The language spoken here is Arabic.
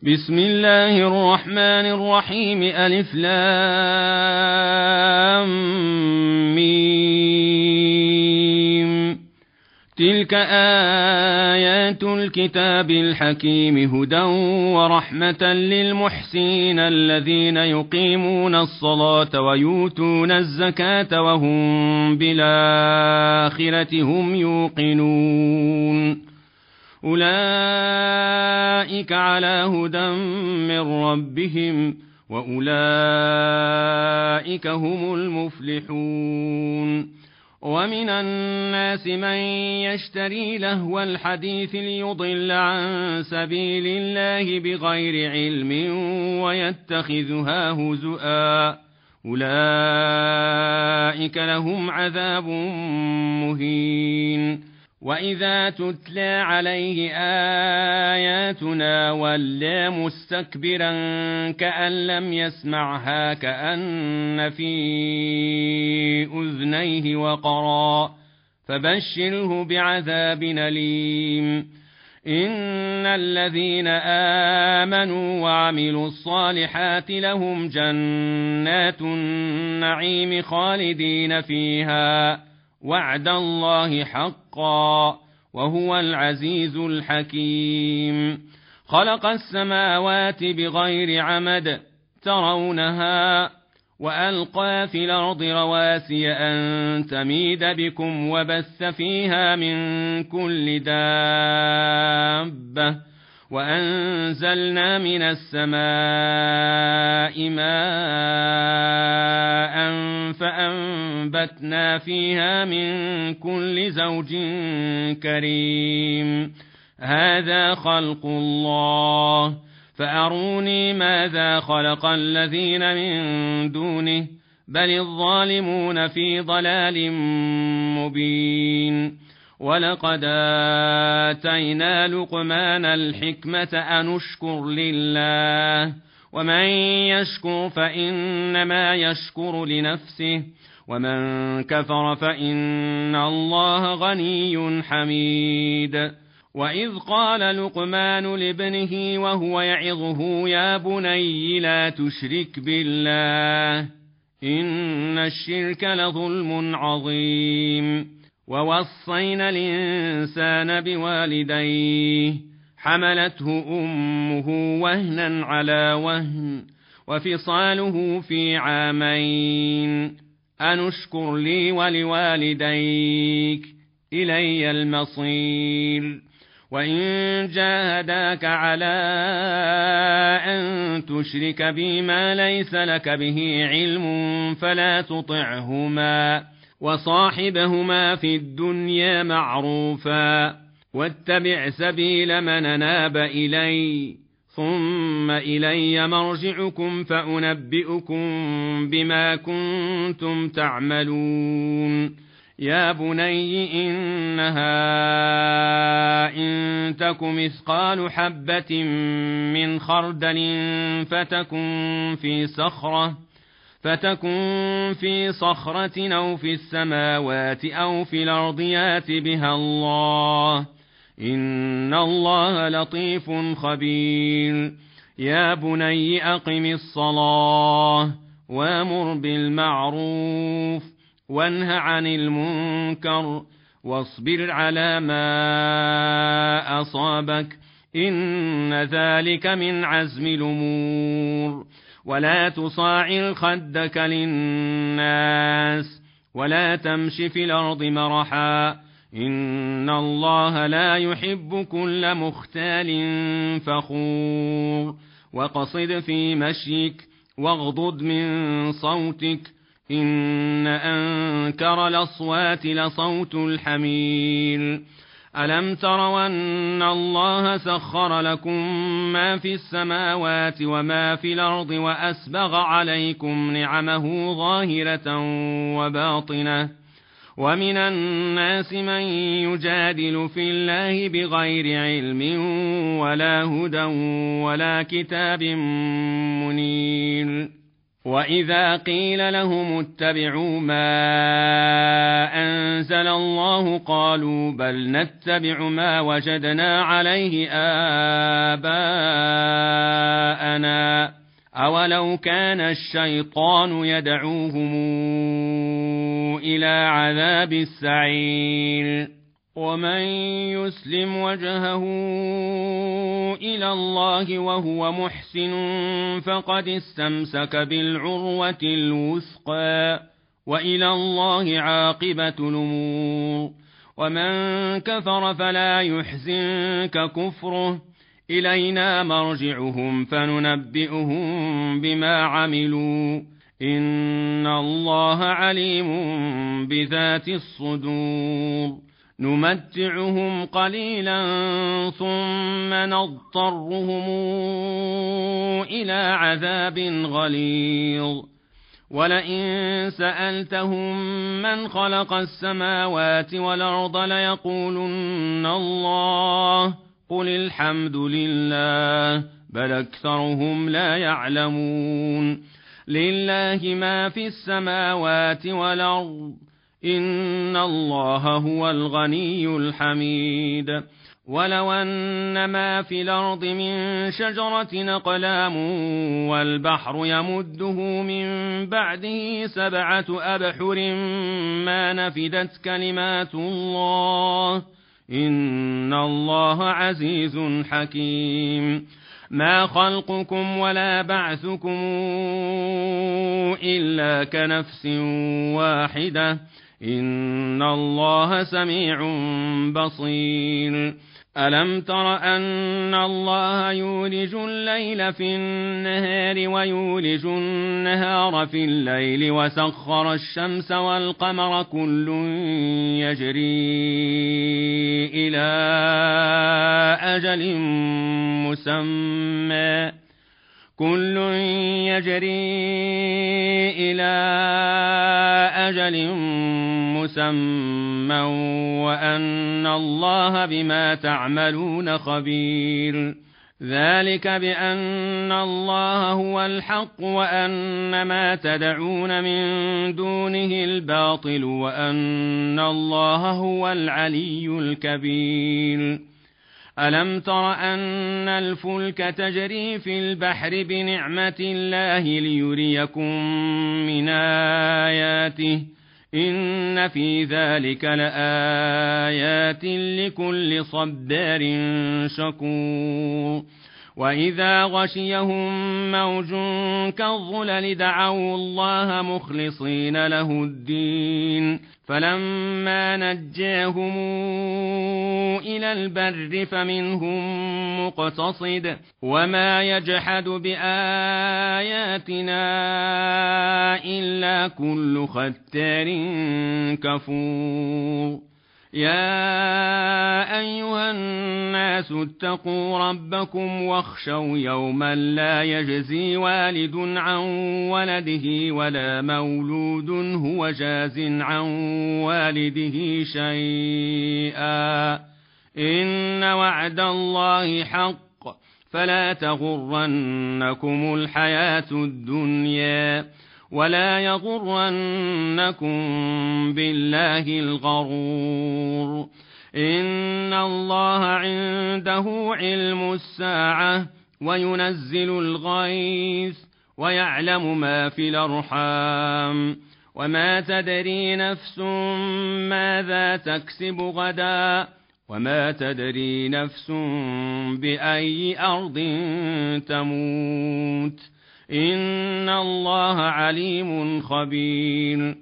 بسم الله الرحمن الرحيم. ألف لام ميم. تلك آيات الكتاب الحكيم هدى ورحمة للمحسنين الذين يقيمون الصلاة ويؤتون الزكاة وهم بالآخرة هم يوقنون. أولئك على هدى من ربهم وأولئك هم المفلحون. ومن الناس من يشتري لهو الحديث ليضل عن سبيل الله بغير علم ويتخذها هزؤا أولئك لهم عذاب مهين. وإذا تتلى عليه آياتنا ولى مستكبرا كأن لم يسمعها كأن في أذنيه وقرا فبشره بعذاب أليم. إن الذين آمنوا وعملوا الصالحات لهم جنات النعيم خالدين فيها وعد الله حقا وهو العزيز الحكيم. خلق السماوات بغير عمد ترونها وألقى في الأرض رواسي أن تميد بكم وبث فيها من كل دابة وأنزلنا من السماء ماء فأنبتنا فيها من كل زوج كريم. هذا خلق الله فأروني ماذا خلق الذين من دونه بل الظالمون في ضلال مبين. ولقد آتينا لقمان الحكمة أن اشكر لله ومن يشكر فإنما يشكر لنفسه ومن كفر فإن الله غني حميد. وإذ قال لقمان لابنه وهو يعظه يا بني لا تشرك بالله إن الشرك لظلم عظيم. ووصينا الإنسان بوالديه حملته أمه وهنا على وهن وفصاله في عامين أن اشكر لي ولوالديك إلي المصير. وإن جاهداك على أن تشرك بي ما ليس لك به علم فلا تطعهما وصاحبهما في الدنيا معروفا واتبع سبيل من أناب إلي ثم إلي مرجعكم فأنبئكم بما كنتم تعملون. يا بني إنها إن تك مثقال حبة من خردل فتكن في صخرة أو في السماوات أو في الأرض يات بها الله إن الله لطيف خبير. يا بني أقم الصلاة وامر بالمعروف وانه عن المنكر واصبر على ما أصابك إن ذلك من عزم الأمور. ولا تصاعر خدك للناس ولا تمش في الأرض مرحا إن الله لا يحب كل مختال فخور. وقصد في مشيك واغضض من صوتك إن أنكر الأصوات لصوت الحمير. ألم تروا أن الله سخر لكم ما في السماوات وما في الأرض وأسبغ عليكم نعمه ظاهرة وباطنة ومن الناس من يجادل في الله بغير علم ولا هدى ولا كتاب منير. وإذا قيل لهم اتبعوا ما أنزل الله قالوا بل نتبع ما وجدنا عليه آباءنا أولو كان الشيطان يدعوهم إلى عذاب السعير ومن يسلم وجهه إلى الله وهو محسن فقد استمسك بالعروة الوثقى وإلى الله عاقبة الأمور ومن كفر فلا يحزنك كفره إلينا مرجعهم فننبئهم بما عملوا إن الله عليم بذات الصدور نمتعهم قليلا ثم نضطرهم إلى عذاب غليظ ولئن سألتهم من خلق السماوات والأرض ليقولن الله قل الحمد لله بل أكثرهم لا يعلمون لله ما في السماوات والأرض إن الله هو الغني الحميد ولو أن ما في الأرض من شجرة أقلام والبحر يمده من بعده 7 أبحر ما نفدت كلمات الله إن الله عزيز حكيم ما خلقكم ولا بعثكم إلا كنفس واحدة إن الله سميع بصير ألم تر أن الله يولج الليل في النهار ويولج النهار في الليل وسخر الشمس والقمر كل يجري إلى أجل مسمى وأن الله بما تعملون خبير ذلك بأن الله هو الحق وأن ما تدعون من دونه الباطل وأن الله هو العلي الكبير ألم تر أن الفلك تجري في البحر بنعمة الله ليريكم من آياته إن في ذلك لآيات لكل صبار شكور وإذا غشيهم موج كالظلل دعوا الله مخلصين له الدين فلما نجاهم إلى البر فمنهم مقتصد وما يجحد بآياتنا إلا كل ختار كفور يا أيها الناس اتقوا ربكم واخشوا يوما لا يجزي والد عن ولده ولا مولود هو جاز عن والده شيئا إن وعد الله حق فلا تغرنكم الحياة الدنيا ولا يغرنكم بالله الغرور إن الله عنده علم الساعة وينزل الغيث ويعلم ما في الأرحام وما تدري نفس ماذا تكسب غدا وما تدري نفس بأي أرض تموت إن الله عليم خبير